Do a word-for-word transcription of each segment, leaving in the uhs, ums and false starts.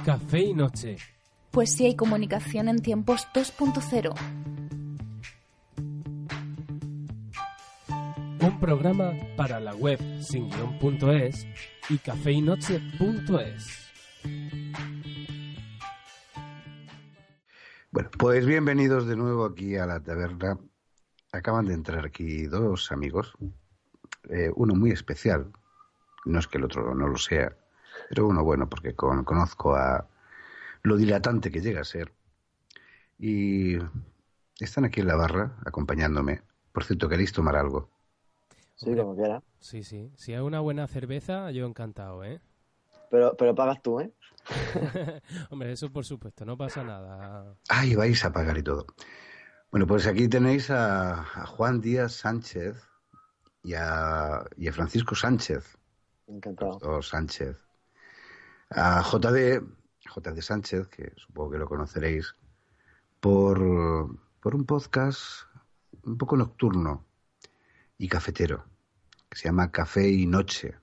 Café y Noche. Pues sí hay comunicación en tiempos dos punto cero. Un programa para la web sin guión punto es y café y noche punto es. Bueno, pues bienvenidos de nuevo aquí a la taberna. Acaban de entrar aquí dos amigos, eh, uno muy especial, no es que el otro no lo sea, pero uno bueno porque con, conozco a lo dilatante que llega a ser. Y están aquí en la barra acompañándome. Por cierto, ¿queréis tomar algo? Sí, Hombre, como quiera. Sí, sí. Si hay una buena cerveza, yo encantado, ¿eh? Pero, pero pagas tú, ¿eh? Hombre, eso por supuesto, no pasa nada. Ay, vais a pagar y todo. Bueno, pues aquí tenéis a, a Juan Díaz Sánchez y a, y a Francisco Sánchez. Encantado. Los Sánchez. A J D, J D Sánchez, que supongo que lo conoceréis, por, por un podcast un poco nocturno y cafetero, que se llama Café y Noche.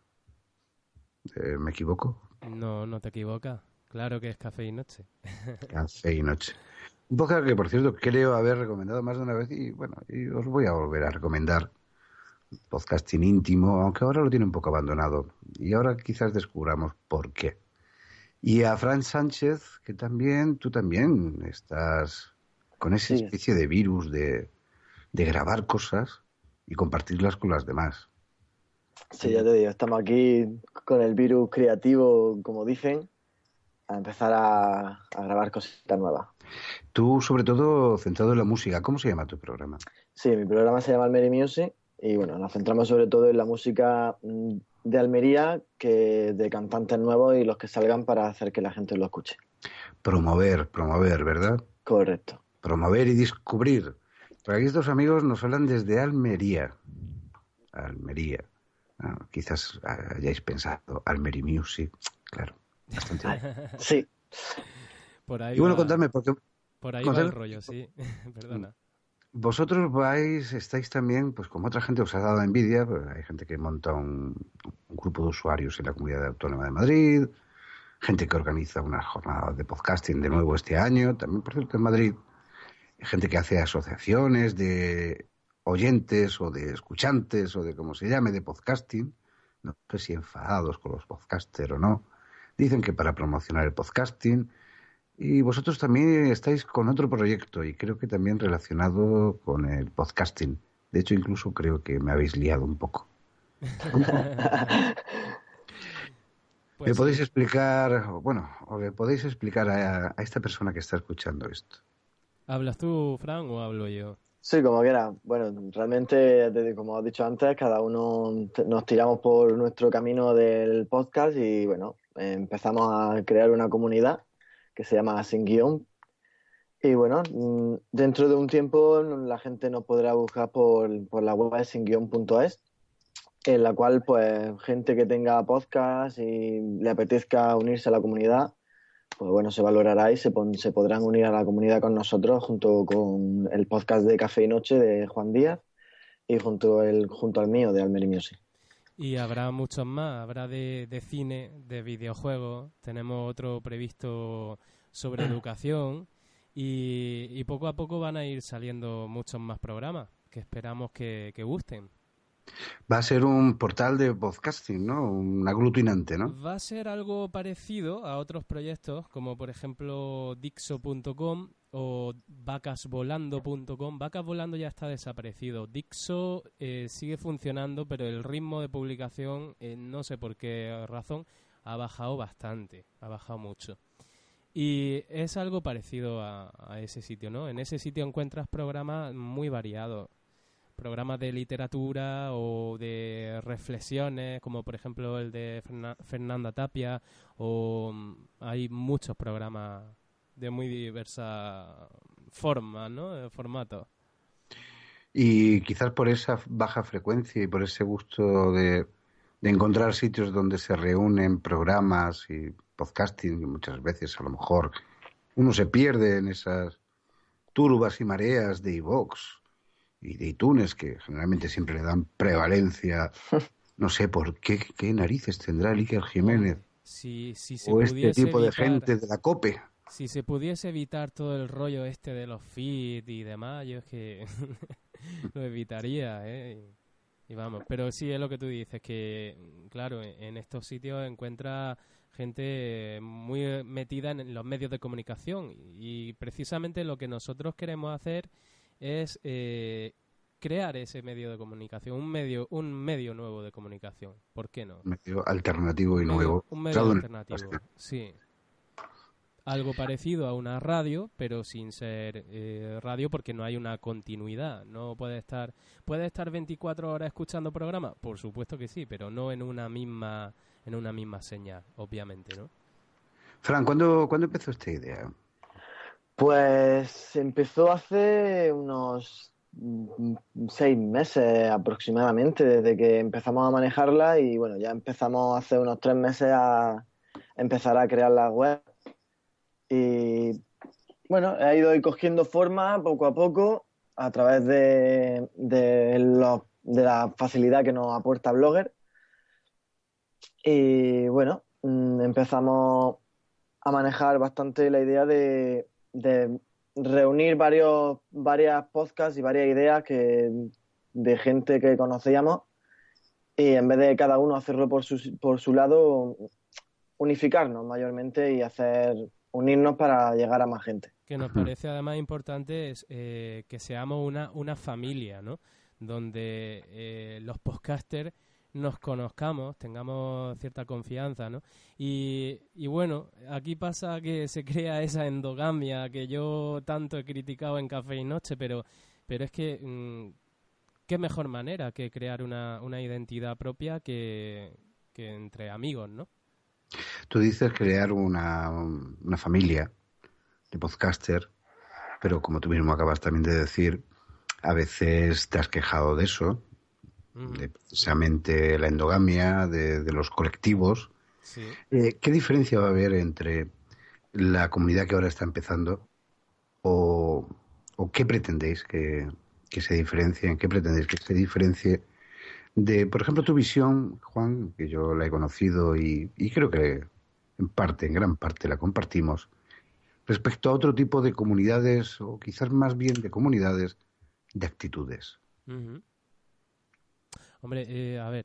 Eh, ¿Me equivoco? No, no te equivocas. Claro que es Café y Noche. Café y Noche. Un podcast que, por cierto, creo haber recomendado más de una vez y, bueno, y os voy a volver a recomendar. Podcasting íntimo, aunque ahora lo tiene un poco abandonado. Y ahora quizás descubramos por qué. Y a Fran Sánchez, que también, tú también estás con esa Sí. especie de virus de, de grabar cosas y compartirlas con las demás. Sí, ya te digo, estamos aquí con el virus creativo, como dicen, a empezar a, a grabar cositas nuevas. Tú, sobre todo, centrado en la música. ¿Cómo se llama tu programa? Sí, mi programa se llama Almería Music y bueno, nos centramos sobre todo en la música de Almería, que de cantantes nuevos y los que salgan para hacer que la gente lo escuche. Promover, promover, ¿verdad? Correcto. Promover y descubrir. Por aquí estos amigos nos hablan desde Almería. Almería. Ah, quizás hayáis pensado Almería Music. Claro, bastante bien. Sí. Por ahí Y bueno, va, contadme, porque... por ahí contadme, va el rollo, sí. Perdona. Vosotros vais, estáis también, pues como otra gente os ha dado envidia, pues hay gente que monta un, un grupo de usuarios en la Comunidad Autónoma de Madrid, gente que organiza unas jornadas de podcasting de nuevo este año, también por cierto en Madrid, gente que hace asociaciones de oyentes o de escuchantes o de como se llame, de podcasting, no sé si enfadados con los podcasters o no, dicen que para promocionar el podcasting. Y vosotros también estáis con otro proyecto y creo que también relacionado con el podcasting. De hecho, incluso creo que me habéis liado un poco. Pues ¿Me podéis sí. explicar, bueno, o le podéis explicar a, a esta persona que está escuchando esto? ¿Hablas tú, Fran, o hablo yo? Sí, como quiera. Bueno, realmente, desde- como has dicho antes, cada uno te- nos tiramos por nuestro camino del podcast y bueno, eh, empezamos a crear una comunidad que se llama Sin Guión. Y bueno, mm, dentro de un tiempo la gente nos podrá buscar por, por la web sin guión punto es, en la cual pues gente que tenga podcast y le apetezca unirse a la comunidad, pues bueno, se valorará y se, pon- se podrán unir a la comunidad con nosotros junto con el podcast de Café y Noche de Juan Díaz y junto, el, junto al mío de Almería Music. Y habrá muchos más, habrá de, de cine, de videojuegos, tenemos otro previsto sobre educación y, y poco a poco van a ir saliendo muchos más programas que esperamos que, que gusten. Va a ser un portal de podcasting, ¿no? Un aglutinante, ¿no? Va a ser algo parecido a otros proyectos como por ejemplo Dixo punto com o vacas volando punto com. Vacas Volando ya está desaparecido. Dixo eh, sigue funcionando, pero el ritmo de publicación, eh, no sé por qué razón, ha bajado bastante, ha bajado mucho. Y es algo parecido a, a ese sitio, ¿no? En ese sitio encuentras programas muy variados. Programas de literatura o de reflexiones, como por ejemplo el de Ferna- Fernanda Tapia, o mm, hay muchos programas de muy diversa forma, ¿no? Formato. Y quizás por esa baja frecuencia y por ese gusto de, de encontrar sitios donde se reúnen programas y podcasting, y muchas veces a lo mejor uno se pierde en esas turbas y mareas de iVoox y de iTunes, que generalmente siempre le dan prevalencia. No sé por qué, qué narices tendrá el Iker Jiménez. Si, si se O este pudiese tipo de evitar, gente de la COPE. si se pudiese evitar todo el rollo este de los feeds y demás, yo es que lo evitaría, ¿eh? Y, y vamos, pero sí es lo que tú dices, que claro, en, en estos sitios encuentras gente muy metida en los medios de comunicación y precisamente lo que nosotros queremos hacer es eh, crear ese medio de comunicación, un medio un medio nuevo de comunicación. ¿Por qué no? Un medio alternativo y Un medio, nuevo. un medio Usado en- alternativo, sí. Algo parecido a una radio, pero sin ser eh, radio porque no hay una continuidad. No puede estar puede estar veinticuatro horas escuchando programas, por supuesto que sí, pero no en una misma en una misma señal, obviamente, ¿no? Fran, ¿cuándo, ¿cuándo empezó esta idea? Pues empezó hace unos mm, seis meses aproximadamente, desde que empezamos a manejarla y bueno, ya empezamos hace unos tres meses a empezar a crear la web y bueno, ha ido ahí cogiendo forma poco a poco a través de, de, los, de la facilidad que nos aporta Blogger y bueno, mm, empezamos a manejar bastante la idea de, de reunir varios varias podcasts y varias ideas que de gente que conocíamos y en vez de cada uno hacerlo por su, por su lado, unificarnos mayormente y hacer unirnos para llegar a más gente. Que nos parece además importante es eh, que seamos una, una familia, ¿no? Donde eh, los podcasters nos conozcamos, tengamos cierta confianza, ¿no? Y, y bueno, aquí pasa que se crea esa endogamia que yo tanto he criticado en Café y Noche, pero, pero es que mmm, qué mejor manera que crear una, una identidad propia que, que entre amigos, ¿no? Tú dices crear una, una familia de podcaster, pero como tú mismo acabas también de decir, a veces te has quejado de eso, uh-huh. de precisamente la endogamia, de, de los colectivos. Sí. Eh, ¿Qué diferencia va a haber entre la comunidad que ahora está empezando o, o qué pretendéis que, que se diferencie, en qué pretendéis que se diferencie de, por ejemplo, tu visión, Juan, que yo la he conocido y, y creo que en parte, en gran parte la compartimos, respecto a otro tipo de comunidades, o quizás más bien de comunidades, de actitudes? Uh-huh. Hombre, eh, a ver,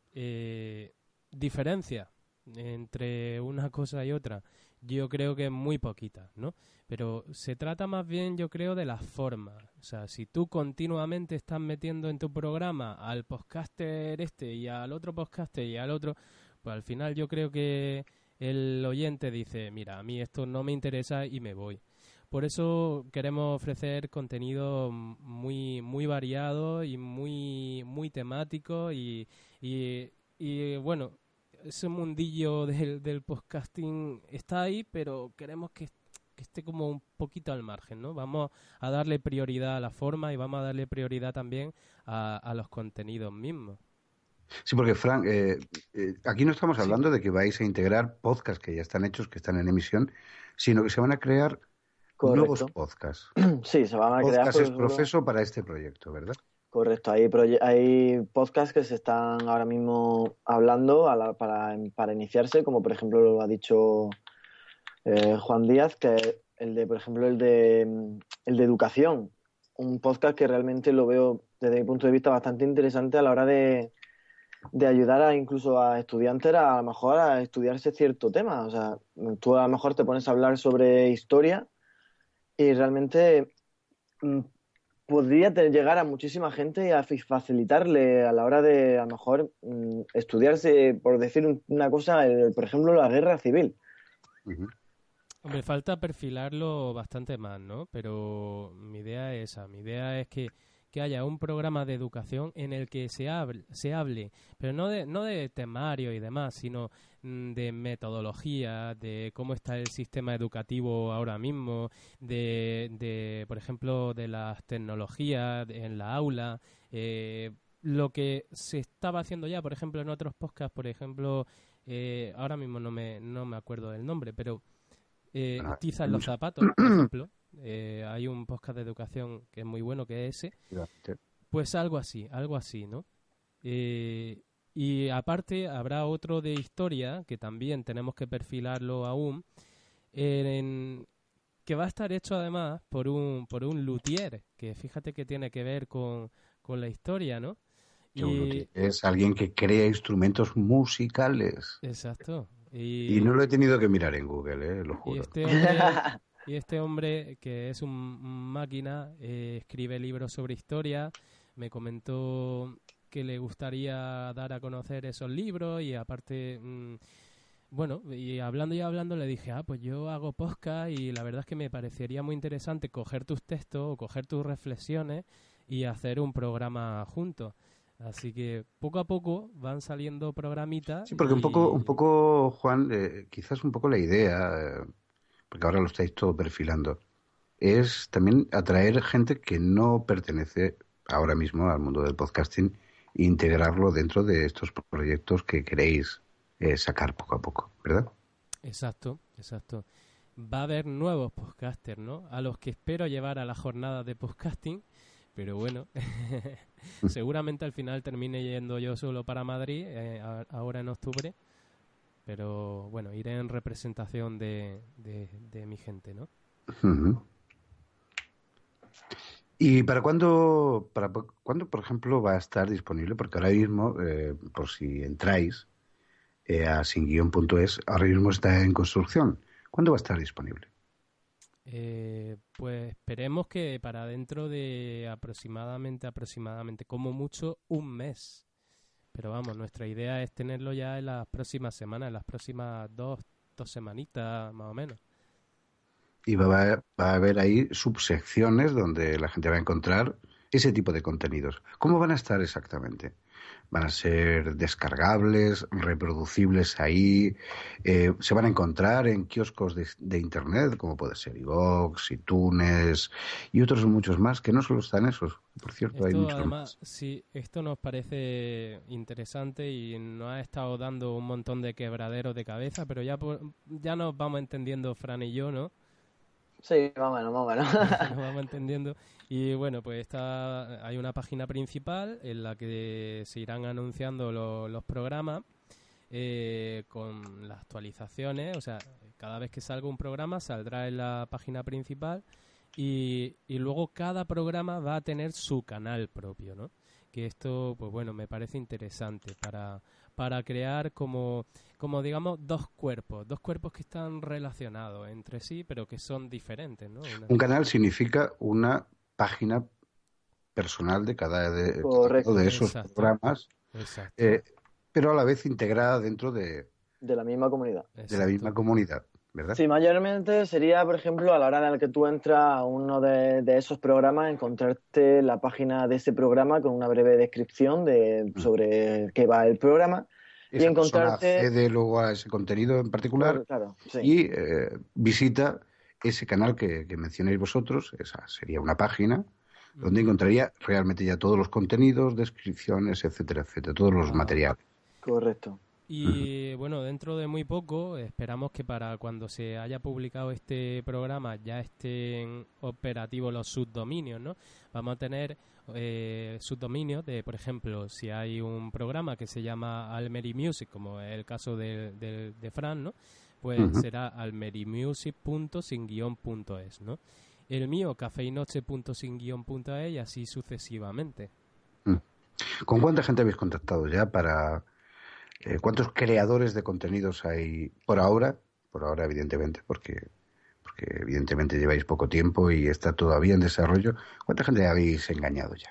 eh, diferencia entre una cosa y otra, yo creo que es muy poquita, ¿no? Pero se trata más bien, yo creo, de las formas. O sea, si tú continuamente estás metiendo en tu programa al podcaster este y al otro podcaster y al otro, pues al final yo creo que el oyente dice, mira, a mí esto no me interesa y me voy. Por eso queremos ofrecer contenido muy muy variado y muy muy temático y, y, y bueno, ese mundillo del, del podcasting está ahí, pero queremos que, que esté como un poquito al margen, ¿no? Vamos a darle prioridad a la forma y vamos a darle prioridad también a, a los contenidos mismos. Sí, porque, Frank, eh, eh, aquí no estamos hablando sí. de que vais a integrar podcasts que ya están hechos, que están en emisión, sino que se van a crear Correcto. nuevos podcasts. Sí, se van a crear. Podcast es proceso para este proyecto, ¿verdad? Correcto, hay, proye- hay podcasts que se están ahora mismo hablando a la, para, para iniciarse, como por ejemplo lo ha dicho eh, Juan Díaz, que el de, por ejemplo, el de, el de educación, un podcast que realmente lo veo desde mi punto de vista bastante interesante a la hora de, de ayudar a incluso a estudiantes a, a lo mejor a estudiarse cierto tema. O sea, tú a lo mejor te pones a hablar sobre historia y realmente mm, podría te- llegar a muchísima gente y a fi- facilitarle a la hora de a lo mejor mm, estudiarse, por decir un- una cosa, el- por ejemplo, la guerra civil. Uh-huh. Hombre, falta perfilarlo bastante más, ¿no? Pero mi idea es esa. Mi idea es que, que haya un programa de educación en el que se hable, se hable pero no de, no de temario y demás, sino mm, de metodología, de cómo está el sistema educativo ahora mismo, de, de por ejemplo, de las tecnologías en la aula, eh, lo que se estaba haciendo ya, por ejemplo, en otros podcasts, por ejemplo, eh, ahora mismo no me, no me acuerdo del nombre, pero Eh, Ah, tiza en los zapatos, por ejemplo. Eh, hay un podcast de educación que es muy bueno, que es ese. Pues algo así, algo así, ¿no? Eh, Y aparte habrá otro de historia, que también tenemos que perfilarlo aún, en, que va a estar hecho además por un por un luthier, que fíjate que tiene que ver con, con la historia, ¿no? Que un Y luthier es alguien que crea instrumentos musicales. exacto. Y Y, no lo he tenido que mirar en Google, eh, lo y juro. este hombre y este hombre que es un máquina, eh, escribe libros sobre historia, me comentó que le gustaría dar a conocer esos libros y aparte, mmm, bueno, y hablando y hablando le dije, ah, pues yo hago podcast y la verdad es que me parecería muy interesante coger tus textos o coger tus reflexiones y hacer un programa juntos. Así que poco a poco van saliendo programitas Sí, porque un poco, un y... poco, Juan, eh, quizás un poco la idea, eh, porque ahora lo estáis todo perfilando, es también atraer gente que no pertenece ahora mismo al mundo del podcasting e integrarlo dentro de estos proyectos que queréis eh, sacar poco a poco, ¿verdad? Exacto, exacto. Va a haber nuevos podcasters, ¿no? A los que espero llevar a la jornada de podcasting, pero bueno, seguramente al final termine yendo yo solo para Madrid, eh, a- ahora en octubre, pero bueno, iré en representación de, de, de mi gente, ¿no? Ujú. ¿Y para cuándo, para po- cuándo, por ejemplo, va a estar disponible? Porque ahora mismo, eh, por si entráis eh, a singuion punto es, ahora mismo está en construcción. ¿Cuándo va a estar disponible? Eh, pues esperemos que para dentro de aproximadamente, aproximadamente, como mucho, un mes. Pero vamos, nuestra idea es tenerlo ya en las próximas semanas, en las próximas dos, dos semanitas más o menos. Y va a, haber- va a haber ahí subsecciones donde la gente va a encontrar ese tipo de contenidos. ¿Cómo van a estar exactamente? ¿Van a ser descargables, reproducibles ahí? Eh, ¿se van a encontrar en kioscos de, de internet, como puede ser iVoox, iTunes y otros muchos más, que no solo están esos? Por cierto, hay Esto muchos además, más. sí, esto nos parece interesante y nos ha estado dando un montón de quebraderos de cabeza, pero ya, por- ya nos vamos entendiendo Fran y yo, ¿no? Sí, más o menos, más o menos. Nos vamos entendiendo. Y bueno, pues está, hay una página principal en la que se irán anunciando lo- los programas eh, con las actualizaciones. O sea, cada vez que salga un programa saldrá en la página principal y, y luego cada programa va a tener su canal propio, ¿no? Que esto, pues bueno, me parece interesante para, para crear como, como, digamos, dos cuerpos, dos cuerpos que están relacionados entre sí, pero que son diferentes, ¿no? Una- Un canal significa una página personal de cada, de, cada uno Correcto. de esos Exacto, programas, exacto, eh, pero a la vez integrada dentro de, De la misma comunidad. de la misma exacto. comunidad, ¿verdad? Sí, mayormente sería, por ejemplo, a la hora en la que tú entras a uno de, de esos programas, encontrarte la página de ese programa con una breve descripción de Mm. sobre qué va el programa y Esa persona encontrarte, accede luego a ese contenido en particular cor- claro, sí, y eh, visita ese canal que, que mencionáis vosotros, esa sería una página donde Ujú. encontraría realmente ya todos los contenidos, descripciones, etcétera, etcétera, todos los Ajá. materiales. correcto. Ujú. Y bueno, dentro de muy poco, esperamos que para cuando se haya publicado este programa ya estén operativos los subdominios, ¿no? Vamos a tener eh, subdominios de, por ejemplo, si hay un programa que se llama Almeri Music, como es el caso de, de, de Fran, ¿no? Pues Ujú. será almerimusic punto sin guión punto es, ¿no? El mío, cafeinoche punto sin guión punto es y así sucesivamente. Mm. ¿Con cuánta gente habéis contactado ya para eh, cuántos creadores de contenidos hay por ahora? Por ahora, evidentemente, porque porque evidentemente lleváis poco tiempo y está todavía en desarrollo. ¿Cuánta gente habéis engañado ya?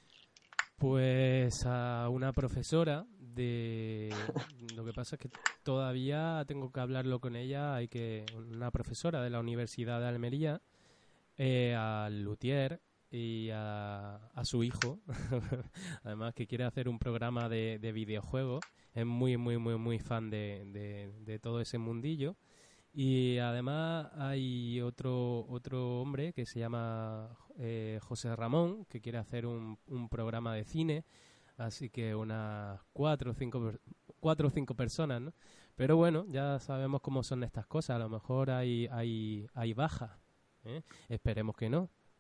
Pues a una profesora de... Lo que pasa es que todavía tengo que hablarlo con ella, hay que... Una profesora de la Universidad de Almería, eh, al luthier y a, a su hijo, además que quiere hacer un programa de, de videojuegos, es muy, muy, muy, muy fan de, de, de todo ese mundillo. Y además hay otro otro hombre que se llama eh, José Ramón, que quiere hacer un, un programa de cine, así que unas cuatro o cinco, per- cuatro o cinco personas, ¿no? Pero bueno, ya sabemos cómo son estas cosas, a lo mejor hay, hay, hay baja, ¿eh? Esperemos que no.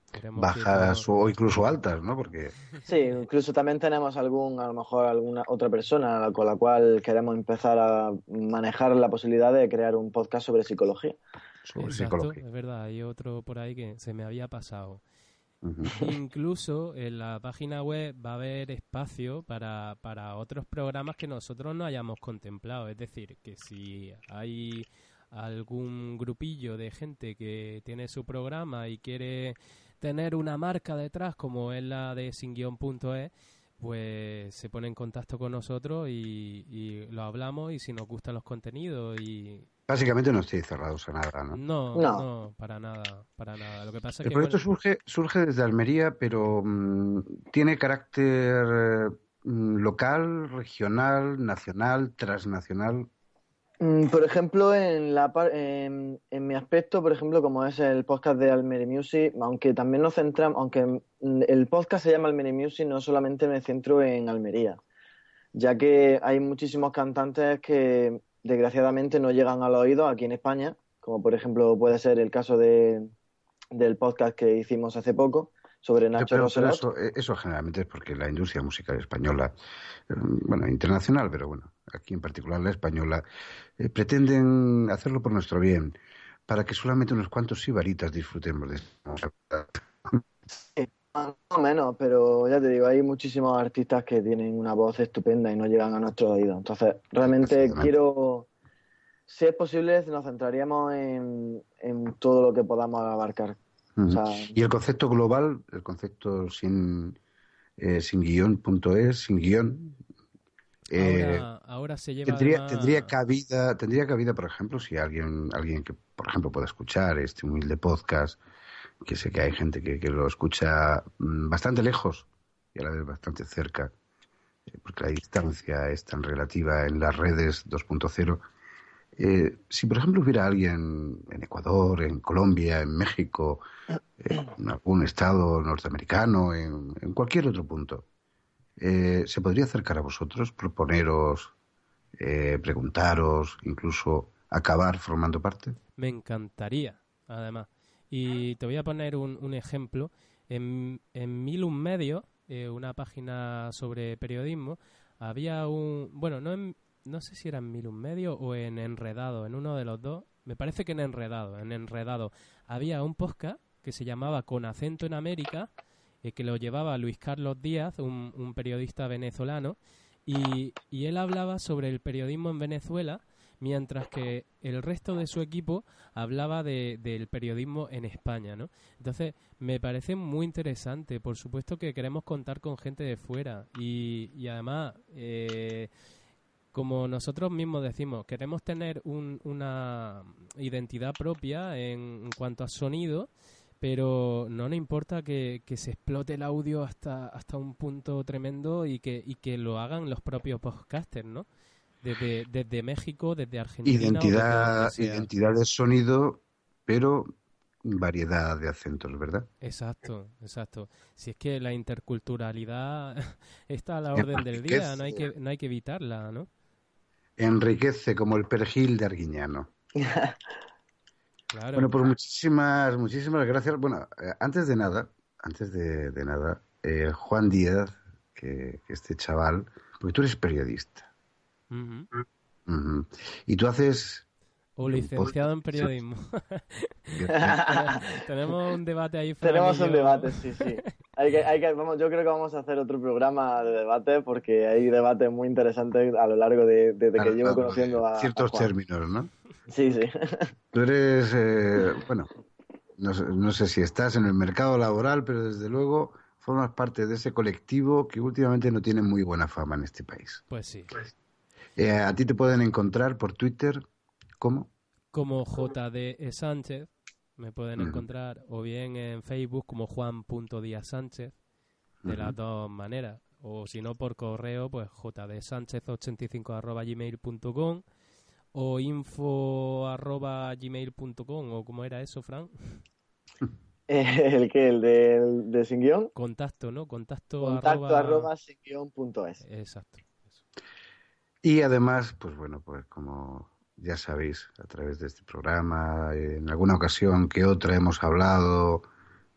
Queremos bajas que todo... o incluso altas, ¿no? Porque Sí, incluso también tenemos algún, a lo mejor alguna otra persona con la cual queremos empezar a manejar la posibilidad de crear un podcast sobre psicología. sobre Exacto, psicología. es verdad, hay otro por ahí que se me había pasado. Ujú. Incluso en la página web va a haber espacio para, para otros programas que nosotros no hayamos contemplado. Es decir, que si hay algún grupillo de gente que tiene su programa y quiere tener una marca detrás, como es la de sin guión punto es, pues se pone en contacto con nosotros y, y lo hablamos, y si nos gustan los contenidos y... Básicamente no estáis cerrados a nada, ¿no? No, No. no, para nada, para nada. Lo que pasa es El que, proyecto bueno... surge, surge desde Almería, pero mm, tiene carácter mm, local, regional, nacional, transnacional. Mm, Por ejemplo, en, la, par- en, en mi aspecto, por ejemplo, como es el podcast de Almere Music, aunque también nos centramos, aunque mm, el podcast se llama Almere Music, no solamente me centro en Almería, ya que hay muchísimos cantantes que desgraciadamente no llegan al oído aquí en España, como por ejemplo puede ser el caso de, del podcast que hicimos hace poco sobre Yo Nacho creo que Roselot. eso, eh, eso generalmente es porque la industria musical española, eh, bueno, internacional, pero bueno, aquí en particular la española, eh, pretenden hacerlo por nuestro bien, para que solamente unos cuantos sibaritas disfrutemos de esto. Más o menos, pero ya te digo, hay muchísimos artistas que tienen una voz estupenda y no llegan a nuestros oídos. Entonces, realmente Exactamente. quiero, si es posible, nos centraríamos en, en todo lo que podamos abarcar. O sea, Y el concepto global, el concepto sin, eh, sin guión punto es, sin guión, eh, Ahora, ahora se lleva tendría, además... tendría cabida, tendría cabida, por ejemplo, si alguien, alguien que, por ejemplo, pueda escuchar este humilde podcast, que sé que hay gente que, que lo escucha mm, bastante lejos y a la vez bastante cerca, eh, porque la distancia es tan relativa en las redes dos punto cero. Eh, si, por ejemplo, hubiera alguien en Ecuador, en Colombia, en México, eh, en algún estado norteamericano, en, en cualquier otro punto, eh, ¿se podría acercar a vosotros, proponeros, eh, preguntaros, incluso acabar formando parte? Me encantaría, además. Y te voy a poner un, un ejemplo. En, en Mil Un Medio, eh, una página sobre periodismo, había un... Bueno, no, en, no sé si era en Mil Un Medio o en Enredado, en uno de los dos. Me parece que en Enredado. En Enredado había un podcast que se llamaba Con Acento en América, eh, que lo llevaba Luis Carlos Díaz, un, un periodista venezolano, y, y él hablaba sobre el periodismo en Venezuela, mientras que el resto de su equipo hablaba de, del periodismo en España, ¿no? Entonces, me parece muy interesante. Por supuesto que queremos contar con gente de fuera y, y además, eh, como nosotros mismos decimos, queremos tener un, una identidad propia en, en cuanto a sonido, pero no nos importa que, que se explote el audio hasta, hasta un punto tremendo y que, y que lo hagan los propios podcasters, ¿no? Desde, desde México, desde Argentina o desde Identidad, donde sea. identidad de sonido, pero variedad de acentos, ¿verdad? Exacto, exacto. Si es que la interculturalidad está a la orden del día, no hay que, no hay que evitarla, ¿no? Enriquece como el perejil de Arguiñano. Claro. Bueno, pues muchísimas, muchísimas gracias. Bueno, eh, antes de nada, antes de, de nada, eh, Juan Díaz, que, que este chaval, porque tú eres periodista. Uh-huh. Uh-huh. Y tú haces... O licenciado en periodismo. Tenemos un debate ahí. Tenemos un debate, sí, sí. Hay que, hay que, vamos, yo creo que vamos a hacer otro programa de debate porque hay debates muy interesantes a lo largo de desde que llevo conociendo a ciertos a Juan. términos, ¿no? Sí, sí. Tú eres, eh, bueno, no sé, no sé si estás en el mercado laboral, pero desde luego formas parte de ese colectivo que últimamente no tiene muy buena fama en este país. Pues sí. Eh, a ti te pueden encontrar por Twitter, ¿cómo? Como J D E Sánchez, me pueden Uh-huh. encontrar, o bien en Facebook como Juan punto Díaz Sánchez, de Uh-huh. las dos maneras. O si no, por correo, pues jdsánchez ochenta y cinco arroba gmail punto com o info arroba gmail punto com, o ¿cómo era eso, Fran? ¿El qué? ¿El de, de sin guión? Contacto, ¿no? Contacto, Contacto arroba... arroba sin guión punto es. Exacto. Eso. Y además, pues bueno, pues como ya sabéis, a través de este programa, en alguna ocasión que otra hemos hablado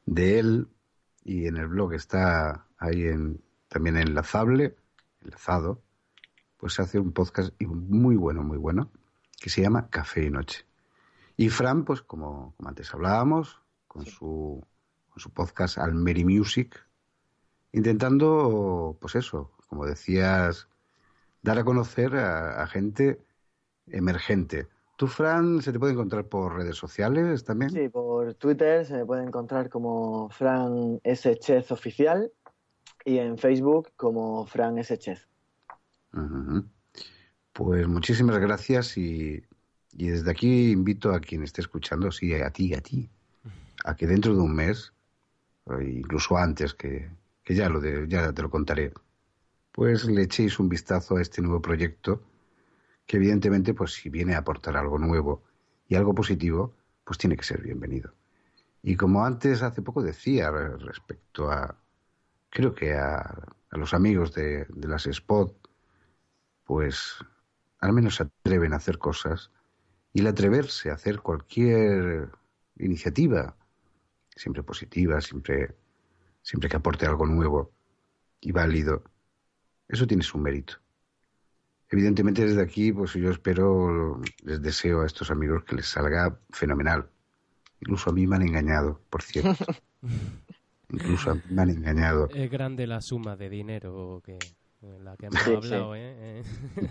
de él, y en el blog está ahí en, también enlazable, enlazado, pues hace un podcast muy bueno, muy bueno, que se llama Café y Noche. Y Fran, pues como, como antes hablábamos, con su, con su podcast Almeri Music, intentando, pues eso, como decías, dar a conocer a, a gente emergente. ¿Tú, Fran, se te puede encontrar por redes sociales también? Sí, por Twitter se me puede encontrar como Fran S. Chez Oficial y en Facebook como Fran S. Chez. Uh-huh. Pues muchísimas gracias y, y desde aquí invito a quien esté escuchando, sí, a ti, a ti, a que dentro de un mes, o incluso antes, que, que ya, lo de, ya te lo contaré, pues le echéis un vistazo a este nuevo proyecto que evidentemente, pues si viene a aportar algo nuevo y algo positivo, pues tiene que ser bienvenido. Y como antes, hace poco decía respecto a, creo que a, a los amigos de, de las Spot, pues al menos se atreven a hacer cosas, y el atreverse a hacer cualquier iniciativa, siempre positiva, siempre, siempre que aporte algo nuevo y válido, eso tiene su mérito. Evidentemente desde aquí, pues yo espero, les deseo a estos amigos que les salga fenomenal. Incluso a mí me han engañado, por cierto. Incluso a mí me han engañado. Es grande la suma de dinero que la que hemos Sí, hablado, sí. ¿eh?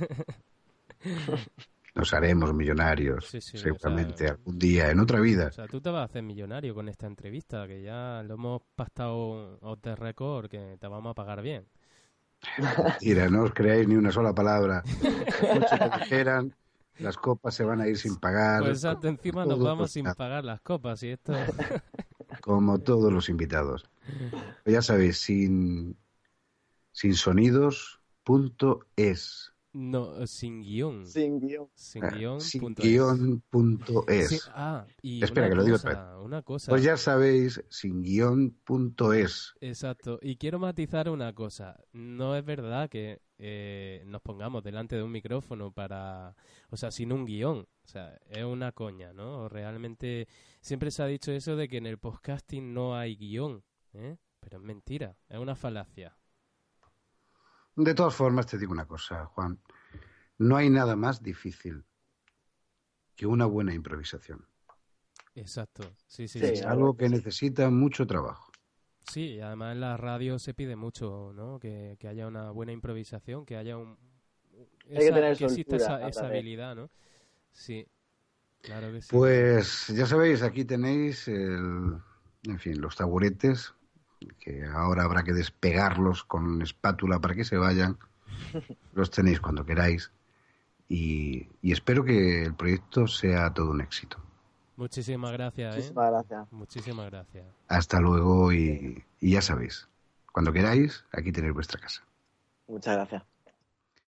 Nos haremos millonarios, Sí, sí, seguramente, o sea, algún día, en otra vida. O sea, tú te vas a hacer millonario con esta entrevista, que ya lo hemos pactado off the record, que te vamos a pagar bien. Mentira, no os creáis ni una sola palabra. Mucho que dijeran, las copas se van a ir sin pagar. Pues exacto, encima nos Todos vamos los- sin pagar las copas y esto... Como todos los invitados. Pues ya sabéis, sin, sin sonidos punto es. No, sin guión. Sin guión. Sin Eh, guión. sin punto guión punto es. es. Sí, ah, y Espera, una que lo digo cosa, otra una cosa. Pues ya sabéis, sin guión punto es. Exacto. Y quiero matizar una cosa. No es verdad que eh, nos pongamos delante de un micrófono para... O sea, sin un guión. O sea, es una coña, ¿no? Realmente siempre se ha dicho eso de que en el podcasting no hay guión, ¿eh? Pero es mentira. Es una falacia. De todas formas, te digo una cosa, Juan. No hay nada más difícil que una buena improvisación. Exacto. Sí, sí, Sí, sí. Es la algo verdad que que sí. necesita mucho trabajo. Sí, y además en la radio se pide mucho, ¿no? Que, que haya una buena improvisación, que haya un... Hay que tener que exista soltura esa, a esa la vez. habilidad, ¿no? Sí, claro que sí. Pues ya sabéis, aquí tenéis el, en fin, los taburetes, que ahora habrá que despegarlos con espátula para que se vayan. Los tenéis cuando queráis. Y, y espero que el proyecto sea todo un éxito. Muchísimas gracias, ¿eh? Muchísimas gracias. Muchísimas gracias. Hasta luego y, y ya sabéis, cuando queráis, aquí tenéis vuestra casa. Muchas gracias.